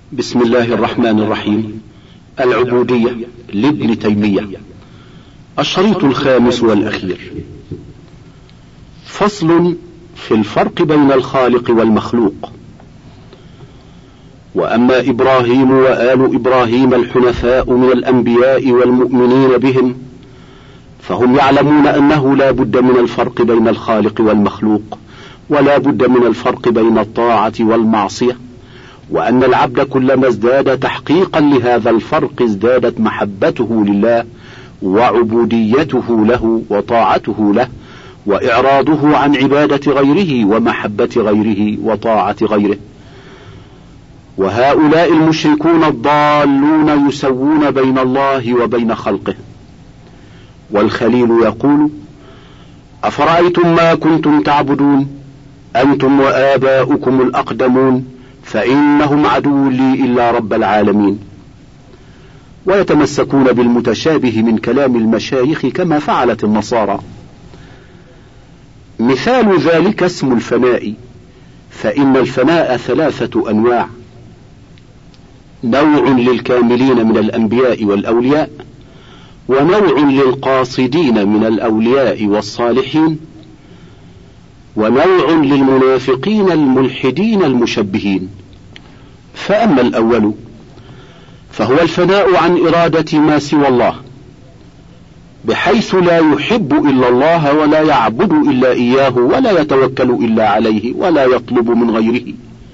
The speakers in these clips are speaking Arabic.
بسم الله الرحمن الرحيم. العبودية لابن تيمية، الشريط الخامس والأخير. فصل في الفرق بين الخالق والمخلوق. وأما إبراهيم وآل إبراهيم الحنفاء من الأنبياء والمؤمنين بهم، فهم يعلمون أنه لا بد من الفرق بين الخالق والمخلوق، ولا بد من الفرق بين الطاعة والمعصية، وأن العبد كلما ازداد تحقيقا لهذا الفرق ازدادت محبته لله وعبوديته له وطاعته له وإعراضه عن عبادة غيره ومحبة غيره وطاعة غيره. وهؤلاء المشركون الضالون يسوون بين الله وبين خلقه. والخليل يقول: أفرأيتم ما كنتم تعبدون أنتم وآباؤكم الأقدمون فإنهم عدو لي إلا رب العالمين. ويتمسكون بالمتشابه من كلام المشايخ كما فعلت النصارى. مثال ذلك اسم الفناء، فإن الفناء 3 أنواع: نوع للكاملين من الأنبياء والأولياء، ونوع للقاصدين من الأولياء والصالحين، ونوع للمنافقين الملحدين المشبهين. فأما الأول فهو الفناء عن إرادة ما سوى الله، بحيث لا يحب إلا الله ولا يعبد إلا إياه ولا يتوكل إلا عليه ولا يطلب من غيره.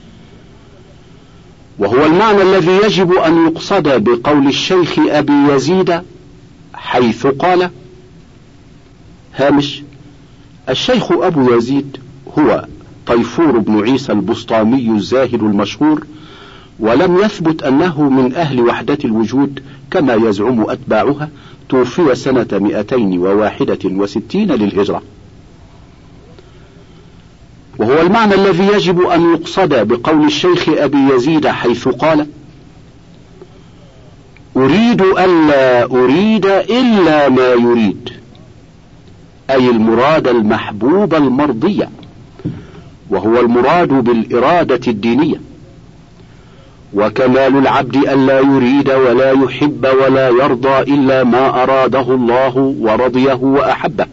وهو المعنى الذي يجب أن يقصد بقول الشيخ أبي يزيد حيث قال: هامش: الشيخ أبو يزيد هو طيفور بن عيسى البسطامي الزاهد المشهور، ولم يثبت أنه من أهل وحدة الوجود كما يزعم أتباعها. توفي سنة 261 للهجرة. وهو المعنى الذي يجب أن يقصد بقول الشيخ أبي يزيد حيث قال: أريد ألا أريد إلا ما يريد، أي المراد المحبوب المرضية، وهو المراد بالإرادة الدينية. وكمال العبد ألا يريد ولا يحب ولا يرضى إلا ما أراده الله ورضيه وأحبه،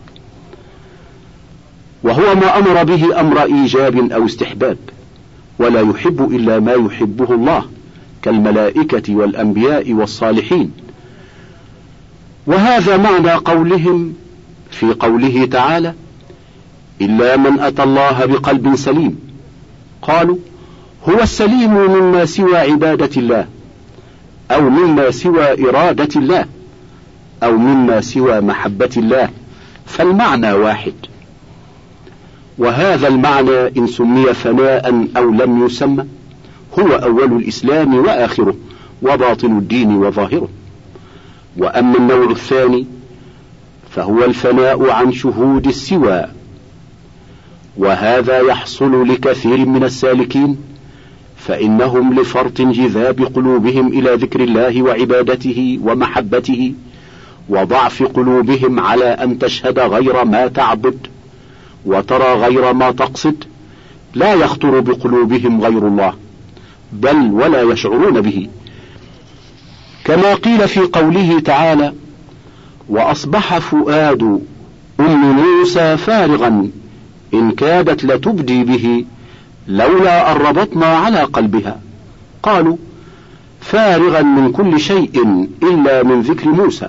وهو ما أمر به أمر إيجاب أو استحباب، ولا يحب إلا ما يحبه الله كالملائكة والأنبياء والصالحين. وهذا معنى قولهم في قوله تعالى: إلا من أتى الله بقلب سليم. قالوا: هو السليم مما سوى عبادة الله، أو مما سوى إرادة الله، أو مما سوى محبة الله، فالمعنى واحد. وهذا المعنى إن سمي فناء أو لم يسمى هو أول الإسلام وآخره، وباطن الدين وظاهره. وأما النوع الثاني فهو الفناء عن شهود السوى، وهذا يحصل لكثير من السالكين، فإنهم لفرط انجذاب قلوبهم إلى ذكر الله وعبادته ومحبته، وضعف قلوبهم على أن تشهد غير ما تعبد وترى غير ما تقصد، لا يخطر بقلوبهم غير الله، بل ولا يشعرون به. كما قيل في قوله تعالى: وأصبح فؤاد أم موسى فارغا إن كادت لتبدي به لولا أن ربطنا على قلبها. قالوا: فارغا من كل شيء إلا من ذكر موسى.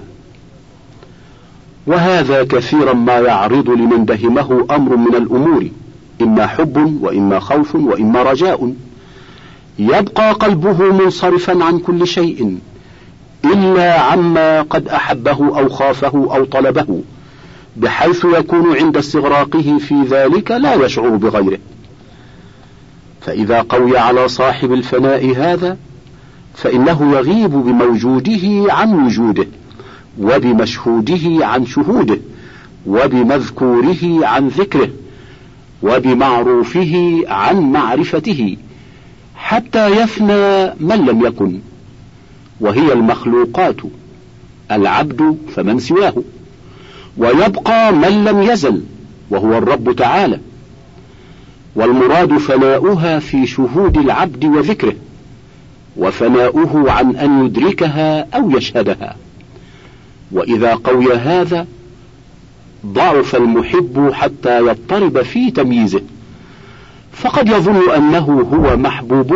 وهذا كثيرا ما يعرض لمن دهمه أمر من الأمور، إما حب وإما خوف وإما رجاء، يبقى قلبه منصرفا عن كل شيء إلا عما قد أحبه أو خافه أو طلبه، بحيث يكون عند استغراقه في ذلك لا يشعر بغيره. فإذا قوي على صاحب الفناء هذا فإنه يغيب بموجوده عن وجوده، وبمشهوده عن شهوده، وبمذكوره عن ذكره، وبمعروفه عن معرفته، حتى يفنى من لم يكن، وهي المخلوقات، العبد فمن سواه، ويبقى من لم يزل وهو الرب تعالى. والمراد فناؤها في شهود العبد وذكره، وفناؤه عن أن يدركها أو يشهدها. وإذا قوي هذا ضعف المحب حتى يضطرب في تمييزه، فقد يظن أنه هو محبوبه،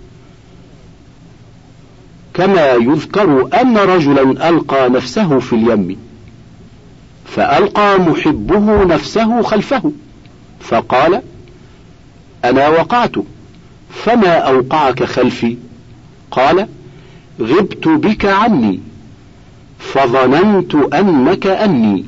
كما يذكر أن رجلا ألقى نفسه في اليم فألقى محبه نفسه خلفه فقال: أنا وقعت، فما أوقعك خلفي؟ قال: غبت بك عني فظننت أنك أني.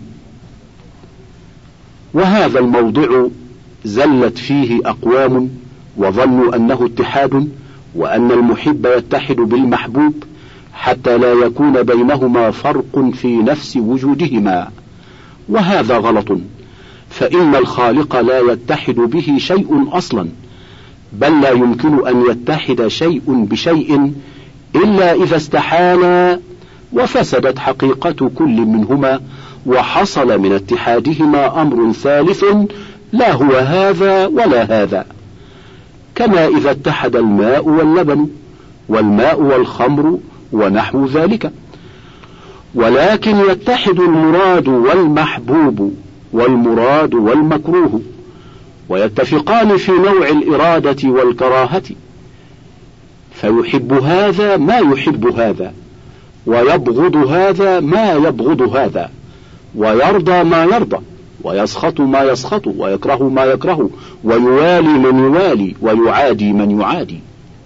وهذا الموضع زلت فيه أقوام وظنوا أنه اتحاد، وأن المحب يتحد بالمحبوب حتى لا يكون بينهما فرق في نفس وجودهما، وهذا غلط، فإن الخالق لا يتحد به شيء أصلا، بل لا يمكن أن يتحد شيء بشيء إلا إذا استحالا وفسدت حقيقة كل منهما، وحصل من اتحادهما أمر ثالث لا هو هذا ولا هذا، كما إذا اتحد الماء واللبن والماء والخمر ونحو ذلك. ولكن يتحد المراد والمحبوب والمراد والمكروه، ويتفقان في نوع الإرادة والكراهة، فيحب هذا ما يحب هذا، ويبغض هذا ما يبغض هذا، ويرضى ما يرضى، ويسخط ما يسخط، ويكره ما يكره، ويوالي من يوالي، ويعادي من يعادي.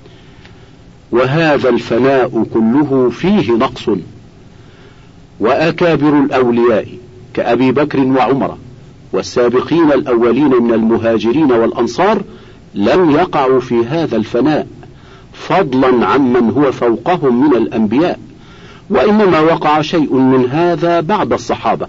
وهذا الفناء كله فيه نقص. وأكابر الأولياء كأبي بكر وعمر والسابقين الأولين من المهاجرين والأنصار لم يقعوا في هذا الفناء، فضلا عمن هو فوقهم من الأنبياء، وإنما وقع شيء من هذا بعد الصحابة.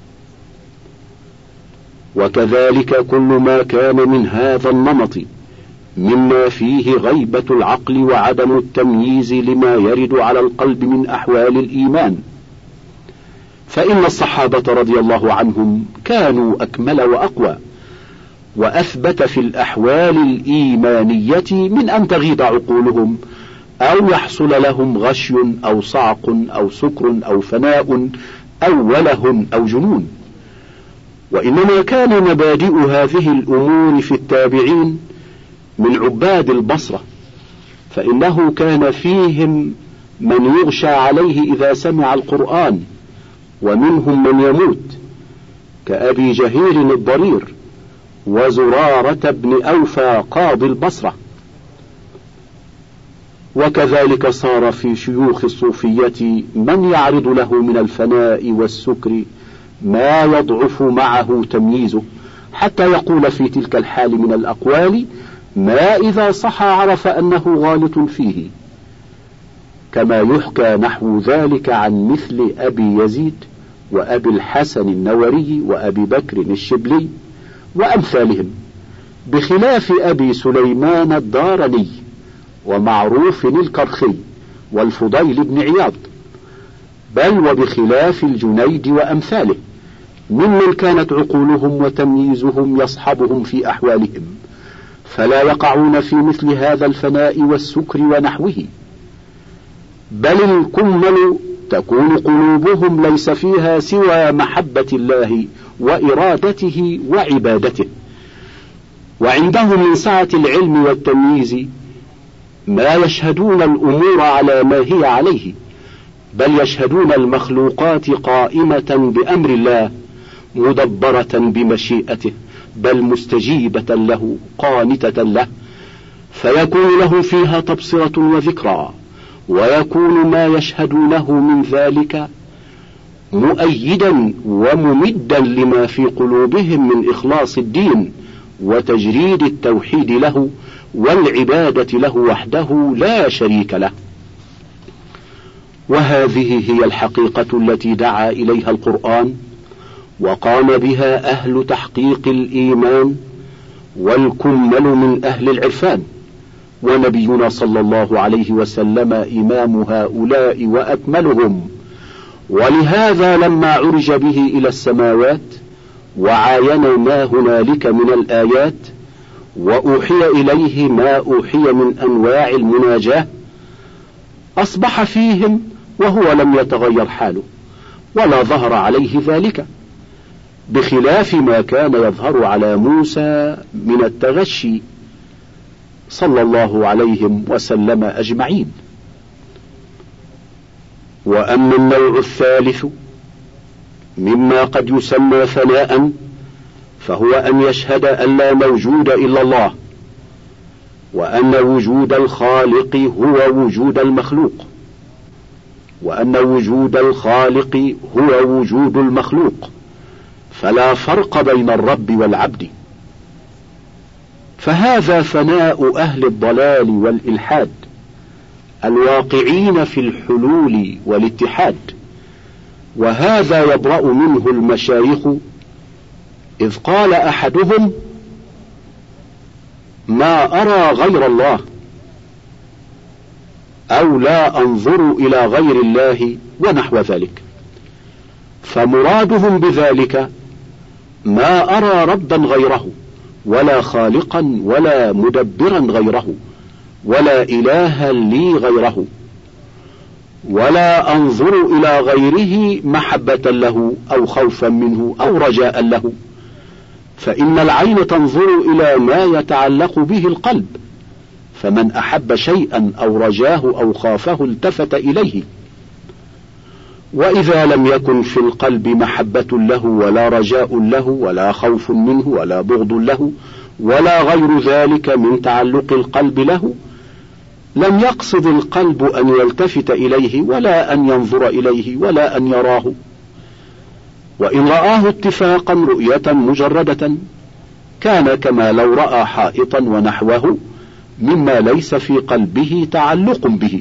وكذلك كل ما كان من هذا النمط مما فيه غيبة العقل وعدم التمييز لما يرد على القلب من أحوال الإيمان، فإن الصحابة رضي الله عنهم كانوا أكمل وأقوى وأثبت في الأحوال الإيمانية من أن تغيب عقولهم أو يحصل لهم غشي أو صعق أو سكر أو فناء أو وله أو جنون. وإنما كان مبادئ هذه الأمور في التابعين من عباد البصرة، فإنه كان فيهم من يغشى عليه إذا سمع القرآن، ومنهم من يموت كأبي جهير الضرير وزرارة بن أوفى قاضي البصرة. وكذلك صار في شيوخ الصوفية من يعرض له من الفناء والسكر ما يضعف معه تمييزه، حتى يقول في تلك الحال من الأقوال ما إذا صح عرف أنه غالط فيه، كما يحكى نحو ذلك عن مثل أبي يزيد وأبي الحسن النوري وأبي بكر الشبلي وأمثالهم، بخلاف أبي سليمان الدارني ومعروف الكرخي والفضيل بن عياض، بل وبخلاف الجنيد وأمثاله ممن كانت عقولهم وتمييزهم يصحبهم في أحوالهم، فلا يقعون في مثل هذا الفناء والسكر ونحوه، بل الكمل تكون قلوبهم ليس فيها سوى محبة الله وإرادته وعبادته. وعندهم من سعة العلم والتمييز ما يشهدون الأمور على ما هي عليه، بل يشهدون المخلوقات قائمة بأمر الله مدبرة بمشيئته، بل مستجيبة له قانتة له، فيكون لهم فيها تبصرة وذكرى، ويكون ما يشهدونه من ذلك مؤيدا وممدا لما في قلوبهم من إخلاص الدين وتجريد التوحيد له والعبادة له وحده لا شريك له. وهذه هي الحقيقة التي دعا إليها القرآن وقام بها أهل تحقيق الإيمان والكمل من أهل العرفان، ونبينا صلى الله عليه وسلم إمام هؤلاء وأكملهم. ولهذا لما عرج به إلى السماوات وعاين ما هنالك من الآيات وأوحي إليه ما أوحي من أنواع المناجاة، أصبح فيهم وهو لم يتغير حاله ولا ظهر عليه ذلك، بخلاف ما كان يظهر على موسى من التغشي صلى الله عليهم وسلم أجمعين. وأما النوع الثالث مما قد يسمى ثناء، فهو أن يشهد أن لا موجود إلا الله، وأن وجود الخالق هو وجود المخلوق، وأن وجود الخالق هو وجود المخلوق، فلا فرق بين الرب والعبد. فهذا ثناء أهل الضلال والإلحاد الواقعين في الحلول والاتحاد، وهذا يبرأ منه المشايخ، إذ قال أحدهم: ما أرى غير الله، أو لا أنظر إلى غير الله، ونحو ذلك. فمرادهم بذلك ما أرى ربا غيره، ولا خالقا ولا مدبرا غيره، ولا إلها لي غيره، ولا أنظر إلى غيره محبة له أو خوفا منه أو رجاء له، فإن العين تنظر إلى ما يتعلق به القلب، فمن أحب شيئا أو رجاه أو خافه التفت إليه. وإذا لم يكن في القلب محبة له ولا رجاء له ولا خوف منه ولا بغض له ولا غير ذلك من تعلق القلب له، لم يقصد القلب أن يلتفت إليه ولا أن ينظر إليه ولا أن يراه. وإن رآه اتفاقا رؤية مجردة كان كما لو رأى حائطا ونحوه مما ليس في قلبه تعلق به.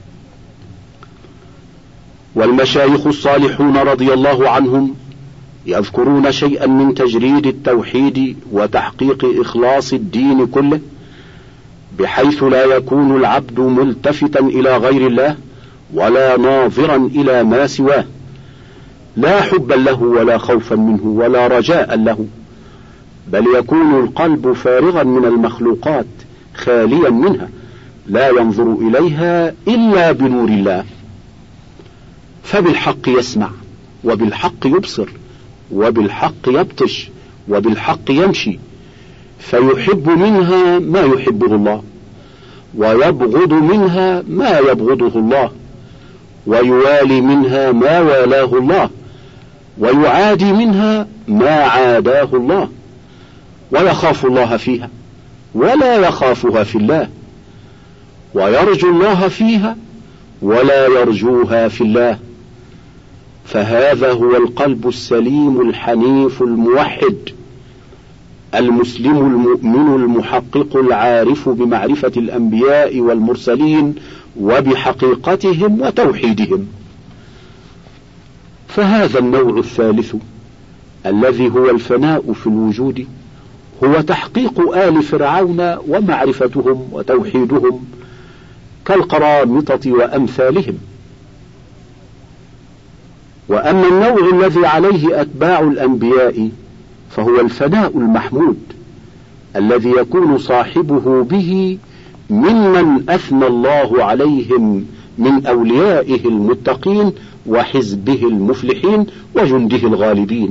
والمشايخ الصالحون رضي الله عنهم يذكرون شيئا من تجريد التوحيد وتحقيق إخلاص الدين كله، بحيث لا يكون العبد ملتفتا إلى غير الله ولا ناظرا إلى ما سواه، لا حبا له ولا خوفا منه ولا رجاء له، بل يكون القلب فارغا من المخلوقات خاليا منها، لا ينظر إليها إلا بنور الله. فبالحق يسمع، وبالحق يبصر، وبالحق يبطش، وبالحق يمشي، فيحب منها ما يحبه الله، ويبغض منها ما يبغضه الله، ويوالي منها ما والاه الله، ويعادي منها ما عاداه الله، ويخاف الله فيها ولا يخافها في الله، ويرجو الله فيها ولا يرجوها في الله. فهذا هو القلب السليم الحنيف الموحد المسلم المؤمن المحقق العارف بمعرفة الأنبياء والمرسلين وبحقيقتهم وتوحيدهم. فهذا النوع الثالث الذي هو الفناء في الوجود هو تحقيق آل فرعون ومعرفتهم وتوحيدهم كالقرامطة وأمثالهم. وأما النوع الذي عليه أتباع الأنبياء فهو الفناء المحمود الذي يكون صاحبه به ممن أثنى الله عليهم من أوليائه المتقين وحزبه المفلحين وجنده الغالبين.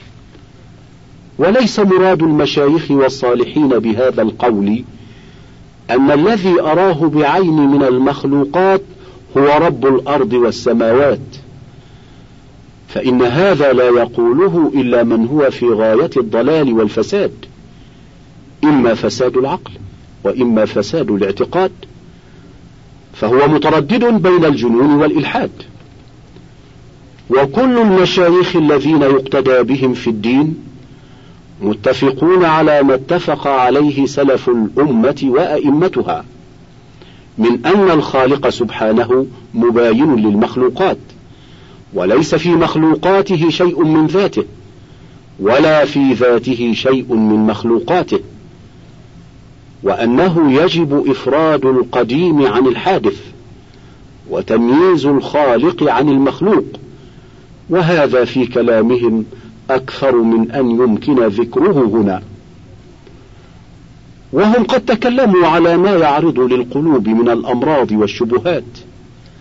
وليس مراد المشايخ والصالحين بهذا القول أن الذي أراه بعين من المخلوقات هو رب الأرض والسماوات، فإن هذا لا يقوله إلا من هو في غاية الضلال والفساد، إما فساد العقل وإما فساد الاعتقاد، فهو متردد بين الجنون والإلحاد. وكل المشايخ الذين يقتدى بهم في الدين متفقون على ما اتفق عليه سلف الأمة وأئمتها من أن الخالق سبحانه مباين للمخلوقات، وليس في مخلوقاته شيء من ذاته ولا في ذاته شيء من مخلوقاته، وأنه يجب إفراد القديم عن الحادث وتمييز الخالق عن المخلوق، وهذا في كلامهم أكثر من أن يمكن ذكره هنا. وهم قد تكلموا على ما يعرض للقلوب من الأمراض والشبهات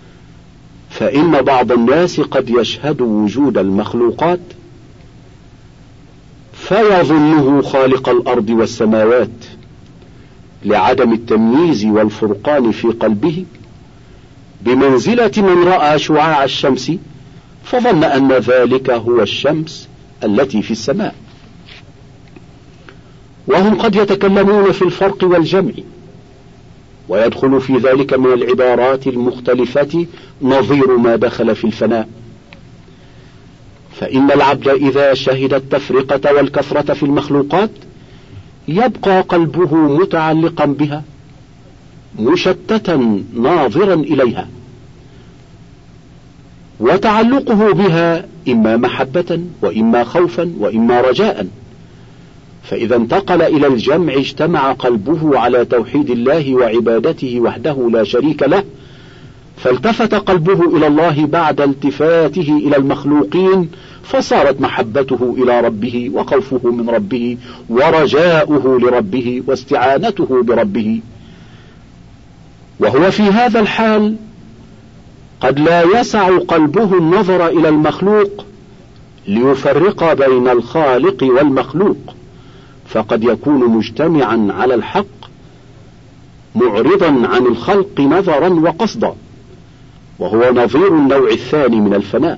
فإن بعض الناس قد يشهد وجود المخلوقات فيظنه خالق الأرض والسماوات لعدم التمييز والفرقان في قلبه، بمنزلة من رأى شعاع الشمس فظن أن ذلك هو الشمس التي في السماء. وهم قد يتكلمون في الفرق والجمع، ويدخل في ذلك من العبارات المختلفة نظير ما دخل في الفناء. فإن العبد إذا شهد التفرقة والكثرة في المخلوقات يبقى قلبه متعلقا بها مشتتا ناظرا إليها، وتعلقه بها إما محبة وإما خوفا وإما رجاء. فإذا انتقل إلى الجمع اجتمع قلبه على توحيد الله وعبادته وحده لا شريك له، فالتفت قلبه إلى الله بعد التفاته إلى المخلوقين، فصارت محبته إلى ربه وخوفه من ربه ورجاؤه لربه واستعانته بربه. وهو في هذا الحال قد لا يسع قلبه النظر إلى المخلوق ليفرق بين الخالق والمخلوق، فقد يكون مجتمعا على الحق معرضا عن الخلق نظرا وقصدا، وهو نظير النوع الثاني من الفناء.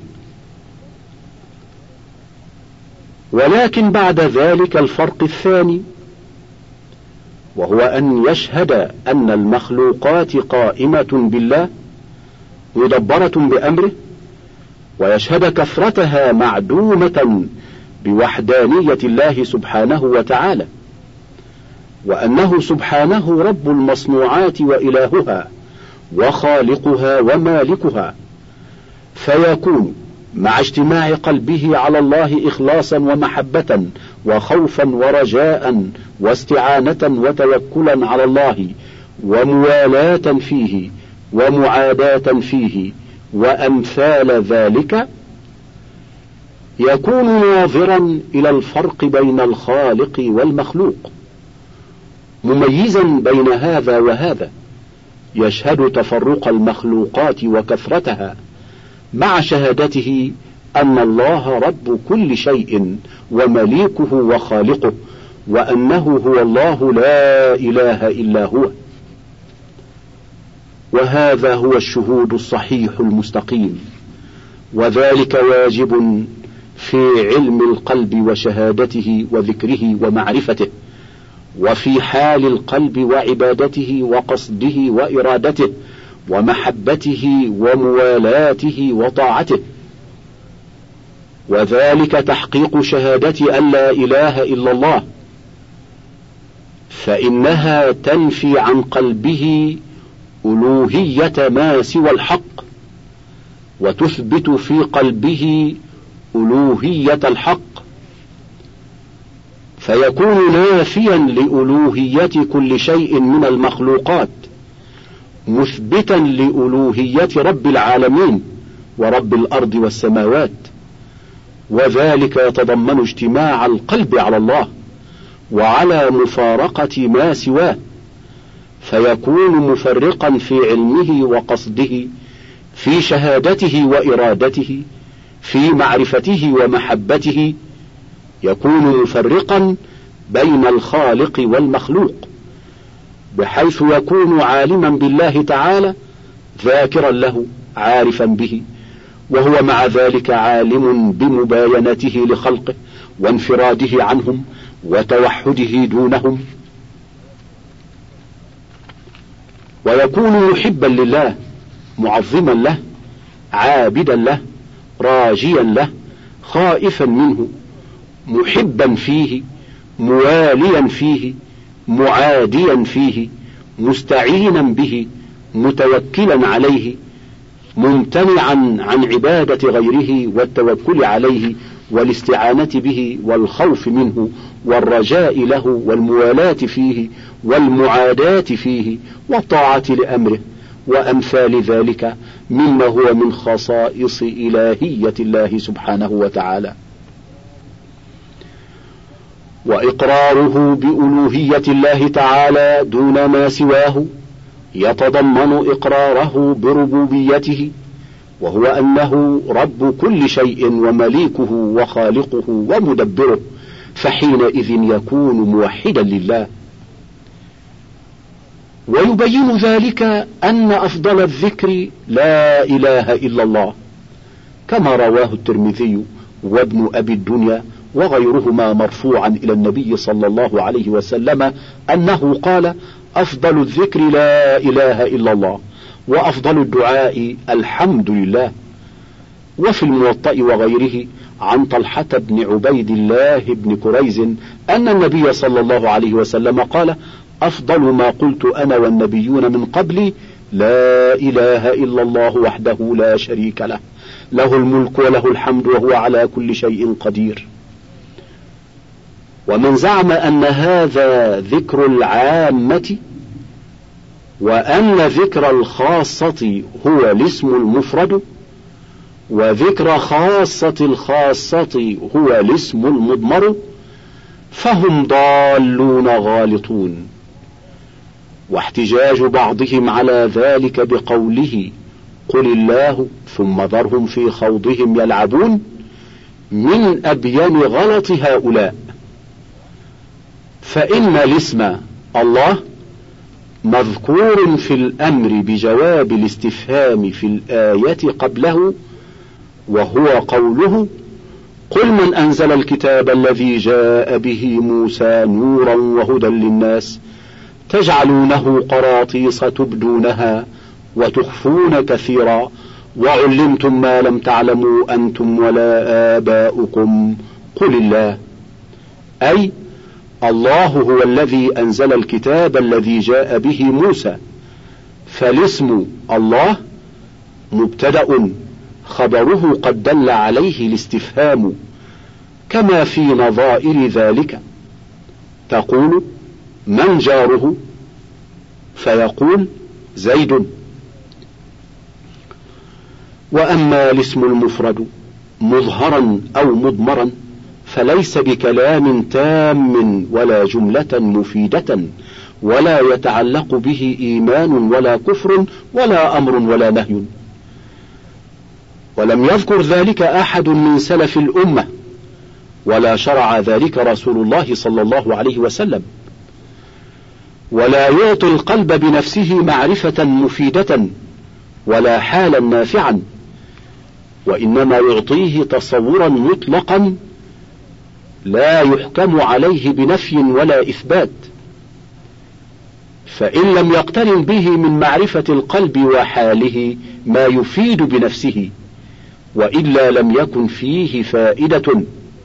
ولكن بعد ذلك الفرق الثاني، وهو أن يشهد أن المخلوقات قائمة بالله مدبرة بأمره، ويشهد كثرتها معدومة بوحدانية الله سبحانه وتعالى، وأنه سبحانه رب المصنوعات وإلهها وخالقها ومالكها، فيكون مع اجتماع قلبه على الله إخلاصا ومحبة وخوفا ورجاء واستعانة وتوكلا على الله وموالاة فيه ومعاداة فيه وأمثال ذلك، يكون ناظرا إلى الفرق بين الخالق والمخلوق، مميزا بين هذا وهذا، يشهد تفرق المخلوقات وكثرتها مع شهادته أن الله رب كل شيء ومليكه وخالقه، وأنه هو الله لا إله إلا هو. وهذا هو الشهود الصحيح المستقيم، وذلك واجب في علم القلب وشهادته وذكره ومعرفته، وفي حال القلب وعبادته وقصده وإرادته ومحبته وموالاته وطاعته. وذلك تحقيق شهادة أن لا إله إلا الله، فإنها تنفي عن قلبه ألوهية ما سوى الحق، وتثبت في قلبه ألوهية الحق، فيكون نافيا لألوهية كل شيء من المخلوقات، مثبتا لألوهية رب العالمين ورب الأرض والسماوات. وذلك يتضمن اجتماع القلب على الله وعلى مفارقة ما سواه، فيكون مفرقا في علمه وقصده، في شهادته وإرادته، في معرفته ومحبته، يكون مفرقا بين الخالق والمخلوق، بحيث يكون عالما بالله تعالى ذاكرا له عارفا به، وهو مع ذلك عالم بمباينته لخلقه وانفراده عنهم وتوحده دونهم، ويكون محبا لله معظما له عابدا له راجيا له خائفا منه محبا فيه مواليا فيه معاديا فيه مستعينا به متوكلا عليه ممتنعا عن عبادة غيره والتوكل عليه والاستعانة به والخوف منه والرجاء له والموالاة فيه والمعاداة فيه والطاعة لأمره وأمثال ذلك مما هو من خصائص إلهية الله سبحانه وتعالى. وإقراره بألوهية الله تعالى دون ما سواه يتضمن إقراره بربوبيته وهو أنه رب كل شيء ومليكه وخالقه ومدبره، فحينئذ يكون موحدا لله. ويبين ذلك أن أفضل الذكر لا إله إلا الله، كما رواه الترمذي وابن أبي الدنيا وغيرهما مرفوعا إلى النبي صلى الله عليه وسلم أنه قال: أفضل الذكر لا إله إلا الله، وأفضل الدعاء الحمد لله. وفي الموطأ وغيره عن طلحة بن عبيد الله بن كريز أن النبي صلى الله عليه وسلم قال: أفضل ما قلت أنا والنبيون من قبلي لا إله إلا الله وحده لا شريك له، له الملك وله الحمد وهو على كل شيء قدير. ومن زعم أن هذا ذكر العامة وأن ذكر الخاصة هو الاسم المفرد، وذكر خاصة الخاصة هو الاسم المضمر، فهم ضالون غالطون. واحتجاج بعضهم على ذلك بقوله: قل الله ثم ذرهم في خوضهم يلعبون، من أبين غلط هؤلاء. فإن الاسم الله مذكور في الأمر بجواب الاستفهام في الآية قبله، وهو قوله: قل من أنزل الكتاب الذي جاء به موسى نورا وهدى للناس تجعلونه قراطيس تبدونها وتخفون كثيرا وعلمتم ما لم تعلموا أنتم ولا آباؤكم قل الله. أي الله هو الذي أنزل الكتاب الذي جاء به موسى، فالاسم الله مبتدأ خبره قد دل عليه الاستفهام، كما في نظائر ذلك تقول: من جاره؟ فيقول: زيد. وأما الاسم المفرد مظهرا أو مضمرا فليس بكلام تام ولا جملة مفيدة، ولا يتعلق به إيمان ولا كفر ولا أمر ولا نهي. ولم يذكر ذلك أحد من سلف الأمة، ولا شرع ذلك رسول الله صلى الله عليه وسلم. ولا يعطي القلب بنفسه معرفة مفيدة ولا حالا نافعا، وإنما يعطيه تصورا مطلقا لا يحكم عليه بنفي ولا إثبات. فإن لم يقترن به من معرفة القلب وحاله ما يفيد بنفسه، وإلا لم يكن فيه فائدة.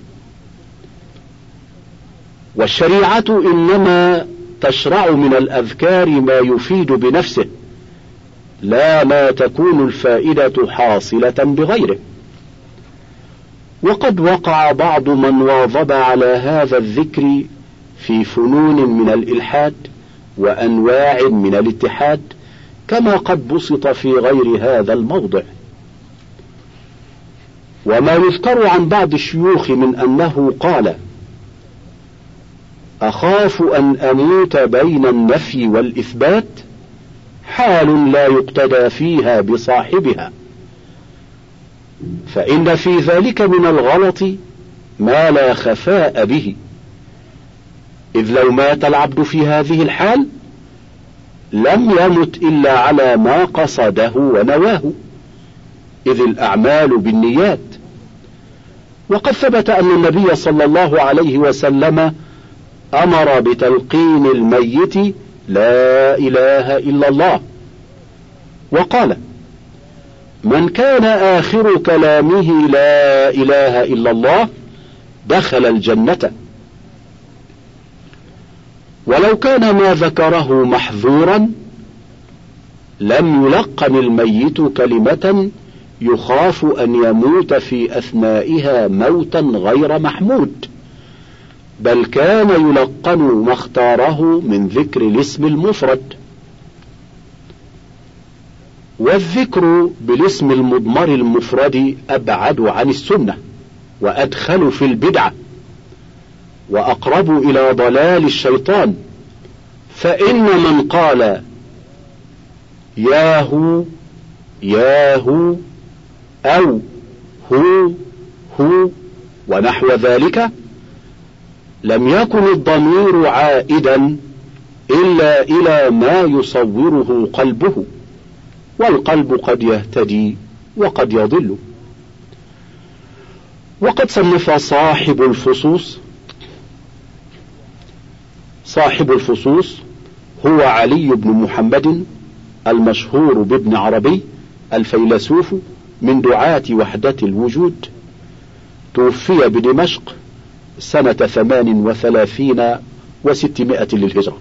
والشريعة إنما تشرع من الأذكار ما يفيد بنفسه، لا ما تكون الفائدة حاصلة بغيره. وقد وقع بعض من واظب على هذا الذكر في فنون من الإلحاد وأنواع من الاتحاد، كما قد بسط في غير هذا الموضع. وما يذكر عن بعض الشيوخ من أنه قال: أخاف أن أموت بين النفي والإثبات، حال لا يقتدى فيها بصاحبها، فإن في ذلك من الغلط ما لا خفاء به، إذ لو مات العبد في هذه الحال لم يمت إلا على ما قصده ونواه، إذ الأعمال بالنيات. وقد ثبت أن النبي صلى الله عليه وسلم أمر بتلقين الميت لا إله إلا الله، وقال: من كان آخر كلامه لا إله إلا الله دخل الجنة. ولو كان ما ذكره محذورا لم يلقن الميت كلمة يخاف أن يموت في أثنائها موتا غير محمود، بل كان يلقن ما اختاره من ذكر الاسم المفرد. والذكر بالاسم المضمر المفرد أبعد عن السنة وأدخل في البدعة وأقرب إلى ضلال الشيطان. فإن من قال ياهو ياهو أو هو ونحو ذلك، لم يكن الضمير عائدا إلا إلى ما يصوره قلبه، والقلب قد يهتدي وقد يضل. وقد صنف صاحب الفصوص هو علي بن محمد المشهور بابن عربي الفيلسوف من دعاة وحدة الوجود، توفي بدمشق سنة 38 و600 للهجرة.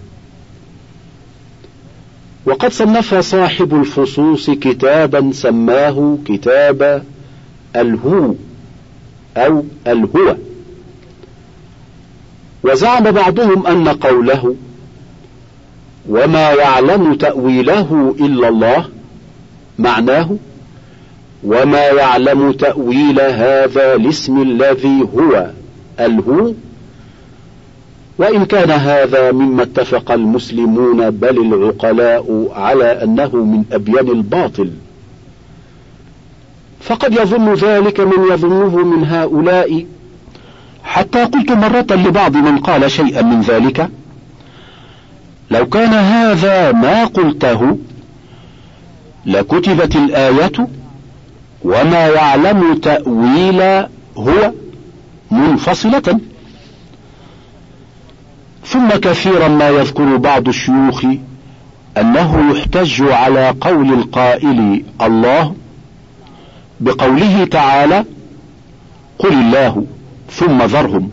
وقد صنف صاحب الفصوص كتابا سماه كتاب الهو أو الهوى. وزعم بعضهم أن قوله وما يعلم تأويله إلا الله معناه وما يعلم تأويل هذا الاسم الذي هو الهو، وإن كان هذا مما اتفق المسلمون بل العقلاء على أنه من أبين الباطل، فقد يظن ذلك من يظنه من هؤلاء، حتى قلت مرة لبعض من قال شيئا من ذلك: لو كان هذا ما قلته لكتبت الآية وما يعلم تأويل هو منفصلة. ثم كثيرا ما يذكر بعض الشيوخ أنه يحتج على قول القائل الله بقوله تعالى قل الله ثم ذرهم،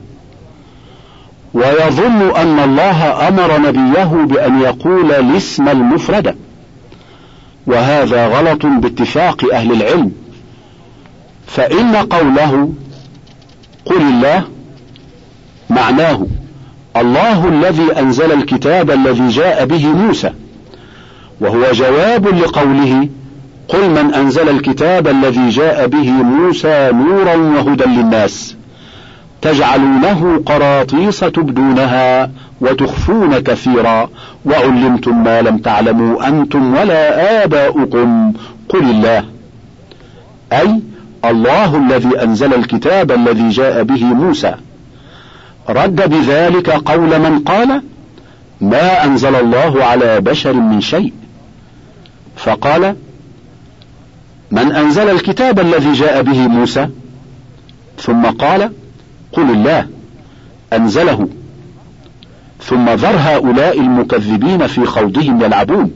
ويظن أن الله أمر نبيه بأن يقول الاسم المفرد، وهذا غلط باتفاق أهل العلم، فإن قوله قل الله معناه الله الذي أنزل الكتاب الذي جاء به موسى، وهو جواب لقوله قل من أنزل الكتاب الذي جاء به موسى نورا وهدى للناس تجعلونه قراطيس تبدونها وتخفون كثيرا وعلمتم ما لم تعلموا أنتم ولا آباؤكم قل الله، أي الله الذي أنزل الكتاب الذي جاء به موسى. رد بذلك قول من قال ما أنزل الله على بشر من شيء، فقال من أنزل الكتاب الذي جاء به موسى، ثم قال قل الله أنزله، ثم ذر هؤلاء المكذبين في خوضهم يلعبون.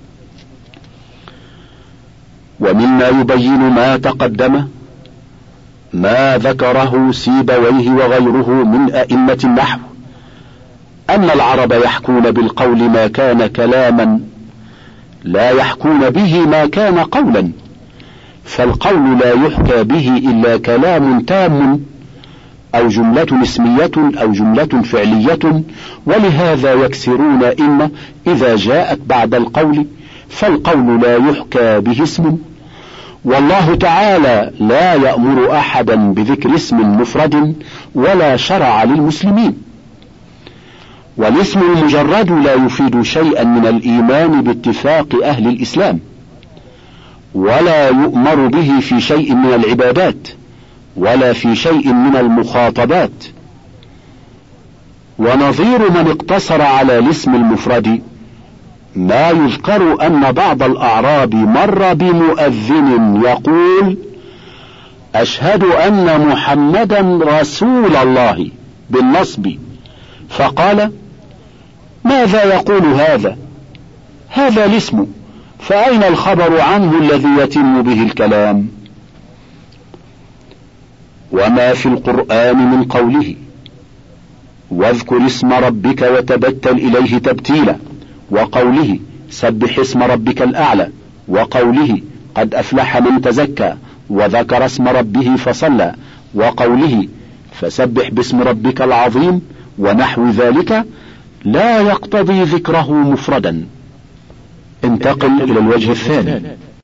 ومما يبين ما تقدم ما ذكره سيبويه وغيره من أئمة النحو أن العرب يحكون بالقول ما كان كلاما لا يحكون به ما كان قولا، فالقول لا يحكى به إلا كلام تام أو جملة اسمية أو جملة فعلية، ولهذا يكسرون إن إذا جاءت بعد القول فالقول لا يحكى به اسم، والله تعالى لا يأمر أحدا بذكر اسم مفرد ولا شرع للمسلمين. والاسم المجرد لا يفيد شيئا من الإيمان باتفاق أهل الإسلام، ولا يؤمر به في شيء من العبادات ولا في شيء من المخاطبات. ونظير من اقتصر على الاسم المفرد ما يذكر أن بعض الأعراب مر بمؤذن يقول أشهد أن محمدا رسول الله بالنصب، فقال ماذا يقول هذا الاسم، فأين الخبر عنه الذي يتم به الكلام؟ وما في القرآن من قوله واذكر اسم ربك وتبتل إليه تبتيلا، وقوله سبح اسم ربك الأعلى، وقوله قد أفلح من تزكى وذكر اسم ربه فصلى، وقوله فسبح باسم ربك العظيم ونحو ذلك، لا يقتضي ذكره مفردا. انتقل إلى الوجه الثاني.